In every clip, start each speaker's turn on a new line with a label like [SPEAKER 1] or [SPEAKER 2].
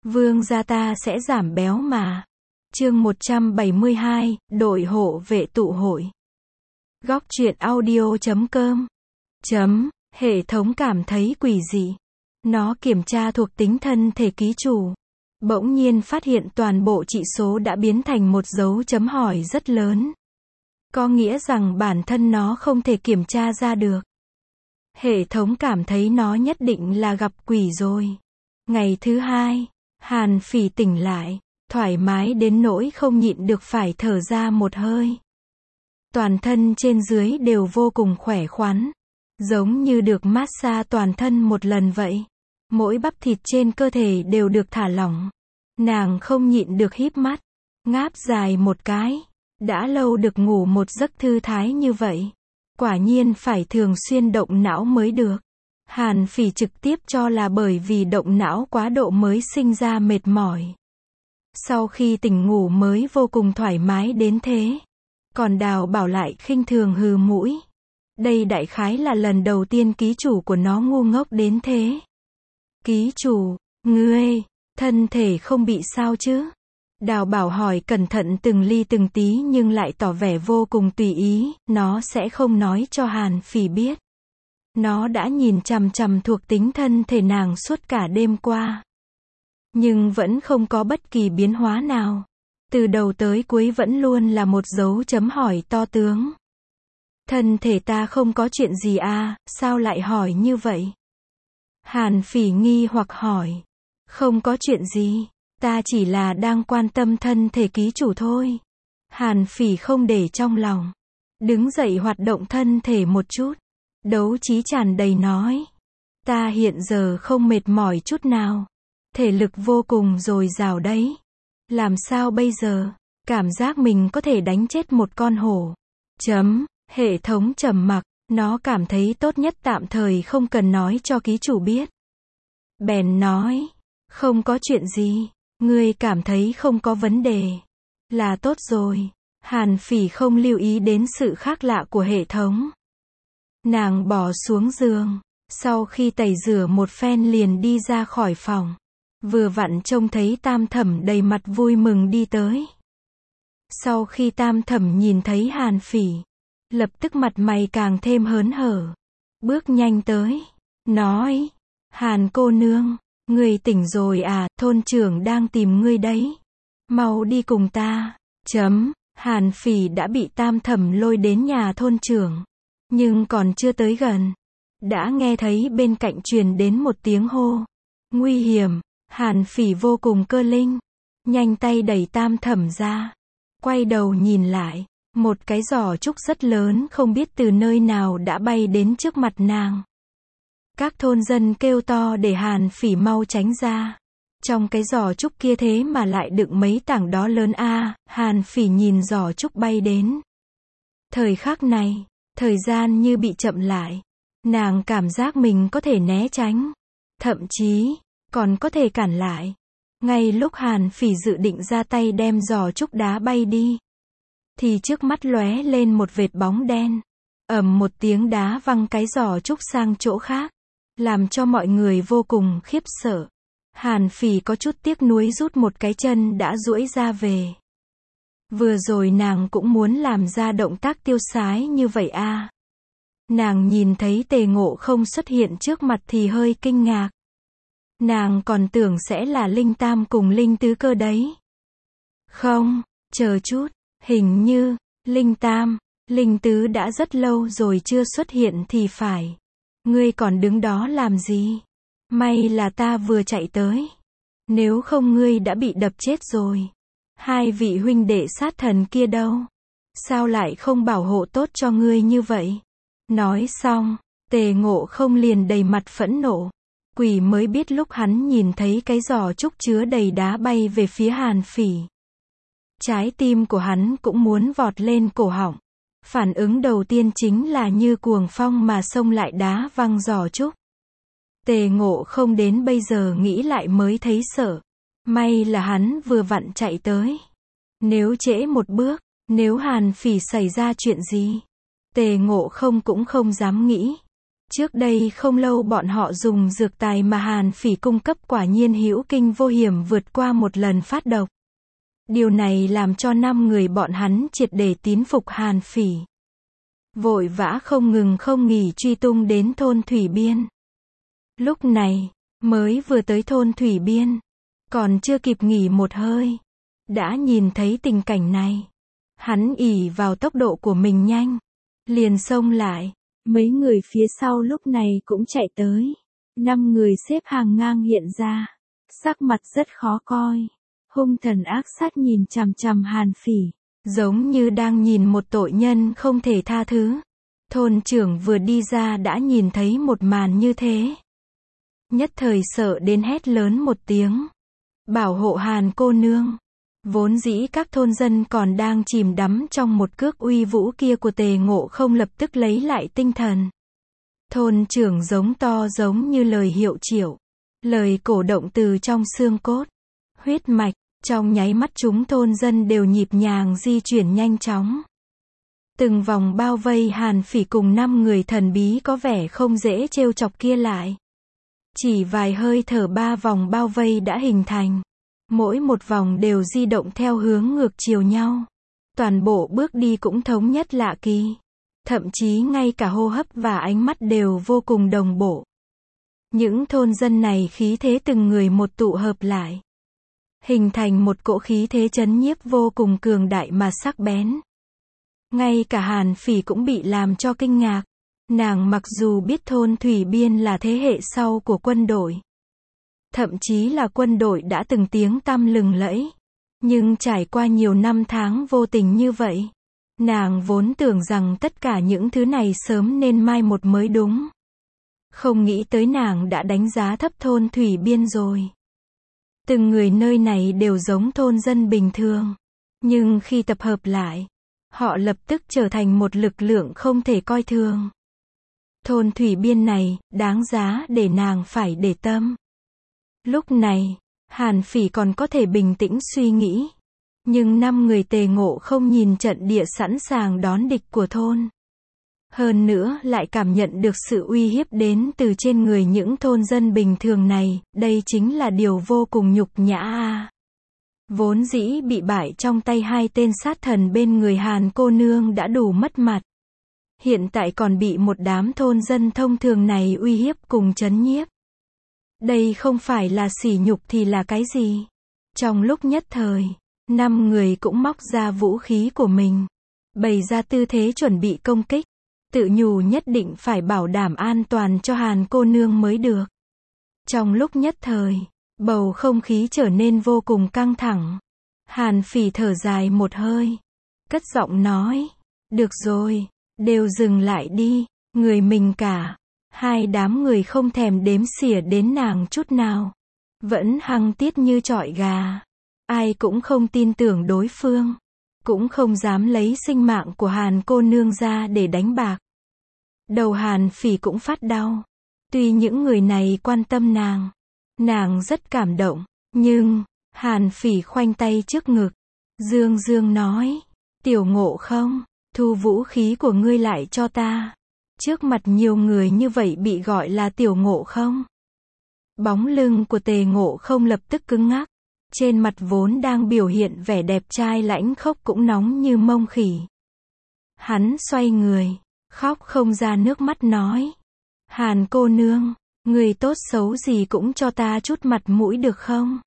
[SPEAKER 1] Vương gia ta sẽ giảm béo mà. Chương 172, đội hộ vệ tụ hội. Góc truyện audio.com. Hệ thống cảm thấy quỷ dị. Nó kiểm tra thuộc tính thân thể ký chủ. Bỗng nhiên phát hiện toàn bộ trị số đã biến thành một dấu chấm hỏi rất lớn. Có nghĩa rằng bản thân nó không thể kiểm tra ra được. Hệ thống cảm thấy nó nhất định là gặp quỷ rồi. Ngày thứ hai, Hàn Phỉ tỉnh lại, thoải mái đến nỗi không nhịn được phải thở ra một hơi. Toàn thân trên dưới đều vô cùng khỏe khoắn, giống như được massage toàn thân một lần vậy. Mỗi bắp thịt trên cơ thể đều được thả lỏng. Nàng không nhịn được híp mắt, ngáp dài một cái. Đã lâu được ngủ một giấc thư thái như vậy. Quả nhiên phải thường xuyên động não mới được. Hàn Phỉ trực tiếp cho là bởi vì động não quá độ mới sinh ra mệt mỏi. Sau khi tỉnh ngủ mới vô cùng thoải mái đến thế. Còn Đào Bảo lại khinh thường hừ mũi. Đây đại khái là lần đầu tiên ký chủ của nó ngu ngốc đến thế. Ký chủ, ngươi, thân thể không bị sao chứ? Đào Bảo hỏi cẩn thận từng ly từng tí nhưng lại tỏ vẻ vô cùng tùy ý, nó sẽ không nói cho Hàn Phỉ biết. Nó đã nhìn chằm chằm thuộc tính thân thể nàng suốt cả đêm qua. Nhưng vẫn không có bất kỳ biến hóa nào. Từ đầu tới cuối vẫn luôn là một dấu chấm hỏi to tướng. Thân thể ta không có chuyện gì à, sao lại hỏi như vậy? Hàn Phỉ nghi hoặc hỏi. Không có chuyện gì, ta chỉ là đang quan tâm thân thể ký chủ thôi. Hàn Phỉ không để trong lòng. Đứng dậy hoạt động thân thể một chút. Đấu trí tràn đầy nói. Ta hiện giờ không mệt mỏi chút nào. Thể lực vô cùng dồi dào đấy. Làm sao bây giờ? Cảm giác mình có thể đánh chết một con hổ. Hệ thống trầm mặc. Nó cảm thấy tốt nhất tạm thời không cần nói cho ký chủ biết. Bèn nói. Không có chuyện gì. Ngươi cảm thấy không có vấn đề. Là tốt rồi. Hàn Phỉ không lưu ý đến sự khác lạ của hệ thống. Nàng bỏ xuống giường. Sau khi tẩy rửa một phen liền đi ra khỏi phòng. Vừa vặn trông thấy Tam Thẩm đầy mặt vui mừng đi tới. Sau khi Tam Thẩm nhìn thấy Hàn Phỉ, lập tức mặt mày càng thêm hớn hở. Bước nhanh tới. Nói. Hàn cô nương, ngươi tỉnh rồi à, thôn trưởng đang tìm ngươi đấy. Mau đi cùng ta. Hàn Phỉ đã bị Tam Thẩm lôi đến nhà thôn trưởng. Nhưng còn chưa tới gần. Đã nghe thấy bên cạnh truyền đến một tiếng hô. Nguy hiểm. Hàn Phỉ vô cùng cơ linh. Nhanh tay đẩy Tam Thẩm ra. Quay đầu nhìn lại. Một cái giỏ trúc rất lớn không biết từ nơi nào đã bay đến trước mặt nàng. Các thôn dân kêu to để Hàn Phỉ mau tránh ra. Trong cái giỏ trúc kia thế mà lại đựng mấy tảng đó lớn a. Hàn Phỉ nhìn giỏ trúc bay đến. Thời khắc này, thời gian như bị chậm lại. Nàng cảm giác mình có thể né tránh. Thậm chí, còn có thể cản lại. Ngay lúc Hàn Phỉ dự định ra tay đem giỏ trúc đá bay đi. Thì trước mắt lóe lên một vệt bóng đen. Ầm một tiếng đá văng cái giỏ trúc sang chỗ khác. Làm cho mọi người vô cùng khiếp sợ. Hàn Phỉ có chút tiếc nuối rút một cái chân đã duỗi ra về. Vừa rồi nàng cũng muốn làm ra động tác tiêu sái như vậy a. Nàng nhìn thấy Tề Ngộ không xuất hiện trước mặt thì hơi kinh ngạc. Nàng còn tưởng sẽ là Linh Tam cùng Linh Tứ cơ đấy. Không, chờ chút, hình như, Linh Tam, Linh Tứ đã rất lâu rồi chưa xuất hiện thì phải. Ngươi còn đứng đó làm gì? May là ta vừa chạy tới. Nếu không ngươi đã bị đập chết rồi. Hai vị huynh đệ sát thần kia đâu? Sao lại không bảo hộ tốt cho ngươi như vậy? Nói xong, Tề Ngộ không liền đầy mặt phẫn nộ. Quỷ mới biết lúc hắn nhìn thấy cái giỏ trúc chứa đầy đá bay về phía Hàn Phỉ. Trái tim của hắn cũng muốn vọt lên cổ họng. Phản ứng đầu tiên chính là như cuồng phong mà xông lại đá văng giỏ trúc. Tề Ngộ không đến bây giờ nghĩ lại mới thấy sợ. May là hắn vừa vặn chạy tới. Nếu trễ một bước, nếu Hàn Phỉ xảy ra chuyện gì, Tề Ngộ không cũng không dám nghĩ. Trước đây không lâu bọn họ dùng dược tài mà Hàn Phỉ cung cấp quả nhiên hữu kinh vô hiểm vượt qua một lần phát độc. Điều này làm cho 5 người bọn hắn triệt để tín phục Hàn Phỉ. Vội vã không ngừng không nghỉ truy tung đến thôn Thủy Biên. Lúc này, mới vừa tới thôn Thủy Biên, còn chưa kịp nghỉ một hơi, đã nhìn thấy tình cảnh này. Hắn ỷ vào tốc độ của mình nhanh, liền xông lại. Mấy người phía sau lúc này cũng chạy tới. 5 người xếp hàng ngang hiện ra, sắc mặt rất khó coi, hung thần ác sát nhìn chằm chằm Hàn Phỉ, giống như đang nhìn một tội nhân không thể tha thứ. Thôn trưởng vừa đi ra đã nhìn thấy một màn như thế, nhất thời sợ đến hét lớn một tiếng, bảo hộ Hàn cô nương. Vốn dĩ các thôn dân còn đang chìm đắm trong một cước uy vũ kia của Tề Ngộ Không lập tức lấy lại tinh thần. Thôn trưởng giống to giống như lời hiệu triệu, lời cổ động từ trong xương cốt, huyết mạch, trong nháy mắt chúng thôn dân đều nhịp nhàng di chuyển nhanh chóng. Từng vòng bao vây Hàn Phỉ cùng 5 người thần bí có vẻ không dễ trêu chọc kia lại. Chỉ vài hơi thở 3 vòng bao vây đã hình thành. Mỗi một vòng đều di động theo hướng ngược chiều nhau. Toàn bộ bước đi cũng thống nhất lạ kỳ. Thậm chí ngay cả hô hấp và ánh mắt đều vô cùng đồng bộ. Những thôn dân này khí thế từng người một tụ hợp lại, hình thành một cỗ khí thế chấn nhiếp vô cùng cường đại mà sắc bén. Ngay cả Hàn Phỉ cũng bị làm cho kinh ngạc. Nàng mặc dù biết thôn Thủy Biên là thế hệ sau của quân đội, thậm chí là quân đội đã từng tiếng tăm lừng lẫy, nhưng trải qua nhiều năm tháng vô tình như vậy, nàng vốn tưởng rằng tất cả những thứ này sớm nên mai một mới đúng. Không nghĩ tới nàng đã đánh giá thấp thôn Thủy Biên rồi. Từng người nơi này đều giống thôn dân bình thường, nhưng khi tập hợp lại, họ lập tức trở thành một lực lượng không thể coi thường. Thôn Thủy Biên này, đáng giá để nàng phải để tâm. Lúc này, Hàn Phỉ còn có thể bình tĩnh suy nghĩ. Nhưng 5 người Tề Ngộ Không nhìn trận địa sẵn sàng đón địch của thôn. Hơn nữa lại cảm nhận được sự uy hiếp đến từ trên người những thôn dân bình thường này, đây chính là điều vô cùng nhục nhã a. Vốn dĩ bị bại trong tay 2 tên sát thần bên người Hàn cô nương đã đủ mất mặt. Hiện tại còn bị một đám thôn dân thông thường này uy hiếp cùng trấn nhiếp. Đây không phải là sỉ nhục thì là cái gì? Trong lúc nhất thời, 5 người cũng móc ra vũ khí của mình, bày ra tư thế chuẩn bị công kích, tự nhủ nhất định phải bảo đảm an toàn cho Hàn cô nương mới được. Trong lúc nhất thời, bầu không khí trở nên vô cùng căng thẳng. Hàn Phỉ thở dài một hơi, cất giọng nói, được rồi, đều dừng lại đi, người mình cả. 2 đám người không thèm đếm xỉa đến nàng chút nào, vẫn hăng tiết như chọi gà. Ai cũng không tin tưởng đối phương, cũng không dám lấy sinh mạng của Hàn cô nương ra để đánh bạc. Đầu Hàn Phỉ cũng phát đau. Tuy những người này quan tâm nàng rất cảm động, nhưng Hàn Phỉ khoanh tay trước ngực, dương dương nói, Tiểu Ngộ Không, thu vũ khí của ngươi lại cho ta. Trước mặt nhiều người như vậy bị gọi là Tiểu Ngộ Không. Bóng lưng của Tề Ngộ Không lập tức cứng ngắc. Trên mặt vốn đang biểu hiện vẻ đẹp trai lãnh khốc cũng nóng như mông khỉ. Hắn xoay người, khóc không ra nước mắt nói, Hàn cô nương, người tốt xấu gì cũng cho ta chút mặt mũi được không?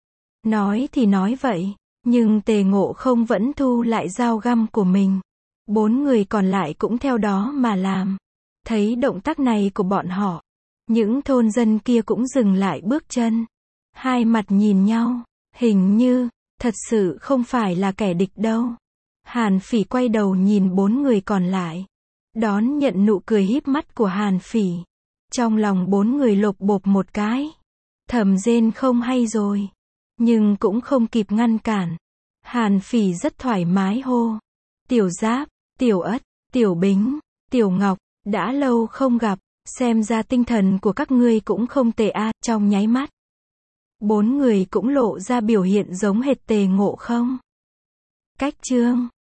[SPEAKER 1] Nói thì nói vậy, nhưng Tề Ngộ Không vẫn thu lại dao găm của mình. 4 người còn lại cũng theo đó mà làm. Thấy động tác này của bọn họ, những thôn dân kia cũng dừng lại bước chân. 2 mặt nhìn nhau, hình như, thật sự không phải là kẻ địch đâu. Hàn Phỉ quay đầu nhìn 4 người còn lại, đón nhận nụ cười híp mắt của Hàn Phỉ. Trong lòng 4 người lột bột một cái, thầm rên không hay rồi, nhưng cũng không kịp ngăn cản. Hàn Phỉ rất thoải mái hô, Tiểu Giáp, Tiểu Ất, Tiểu Bính, Tiểu Ngọc, đã lâu không gặp, xem ra tinh thần của các ngươi cũng không tệ a. Trong nháy mắt, 4 người cũng lộ ra biểu hiện giống hệt Tề Ngộ Không. Cách chương